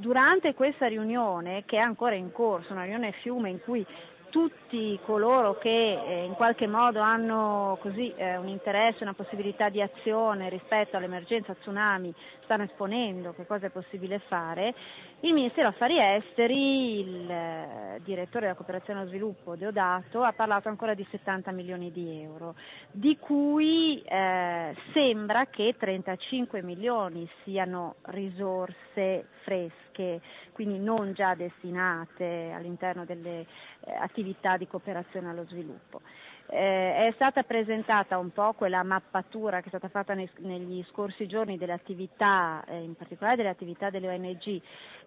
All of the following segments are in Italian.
Durante questa riunione, che è ancora in corso, una riunione fiume in cui tutti coloro che in qualche modo hanno un interesse, una possibilità di azione rispetto all'emergenza tsunami stanno esponendo che cosa è possibile fare, il Ministero Affari Esteri, il direttore della cooperazione allo sviluppo Deodato ha parlato ancora di 70 milioni di euro, di cui sembra che 35 milioni siano risorse fresche, quindi non già destinate all'interno delle attività di cooperazione allo sviluppo. È stata presentata un po' quella mappatura che è stata fatta negli scorsi giorni delle attività, in particolare delle attività delle ONG,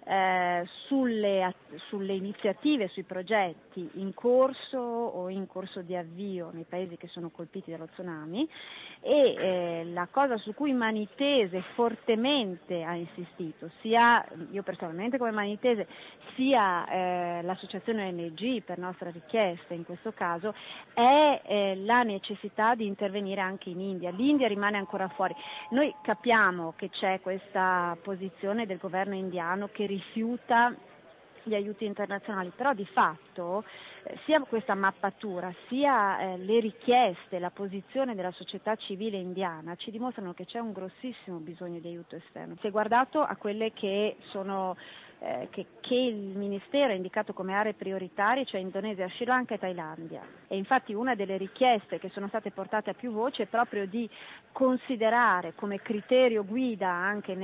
sulle iniziative, sui progetti in corso o in corso di avvio nei paesi che sono colpiti dallo tsunami, e la cosa su cui Manitese fortemente ha insistito, sia io personalmente come Manitese, sia l'associazione ONG per nostra richiesta in questo caso, è la necessità di intervenire anche in India. L'India rimane ancora fuori. Noi capiamo che c'è questa posizione del governo indiano che rifiuta gli aiuti internazionali, però di fatto sia questa mappatura sia le richieste, la posizione della società civile indiana ci dimostrano che c'è un grossissimo bisogno di aiuto esterno. Si è guardato a quelle che sono che il Ministero ha indicato come aree prioritarie, cioè Indonesia, Sri Lanka e Thailandia, e infatti una delle richieste che sono state portate a più voci è proprio di considerare come criterio guida anche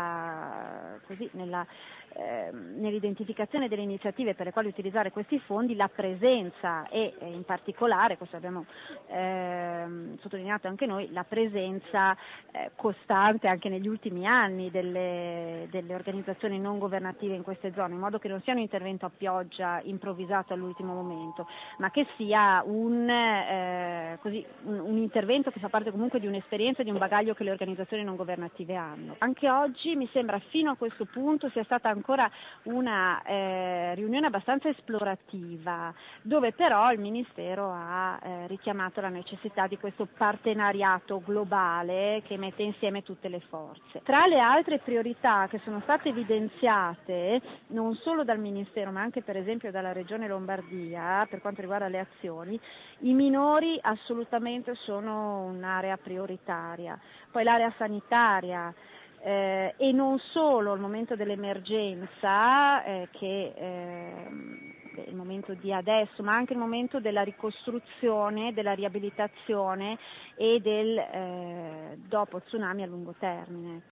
nell'identificazione delle iniziative per le quali utilizzare questi fondi la presenza e in particolare, questo abbiamo sottolineato anche noi, la presenza costante anche negli ultimi anni delle organizzazioni non governative in queste zone, in modo che non sia un intervento a pioggia improvvisato all'ultimo momento, ma che sia un intervento che fa parte comunque di un'esperienza, di un bagaglio che le organizzazioni non governative hanno. Anche oggi mi sembra fino a questo punto sia stata ancora una riunione abbastanza esplorativa, dove però il Ministero ha richiamato la necessità di questo partenariato globale che mette insieme tutte le forze. Tra le altre priorità che sono state evidenziate non solo dal Ministero ma anche per esempio dalla Regione Lombardia per quanto riguarda le azioni, i minori assolutamente sono un'area prioritaria, poi l'area sanitaria e non solo al momento dell'emergenza che è il momento di adesso, ma anche il momento della ricostruzione, della riabilitazione e del dopo tsunami a lungo termine.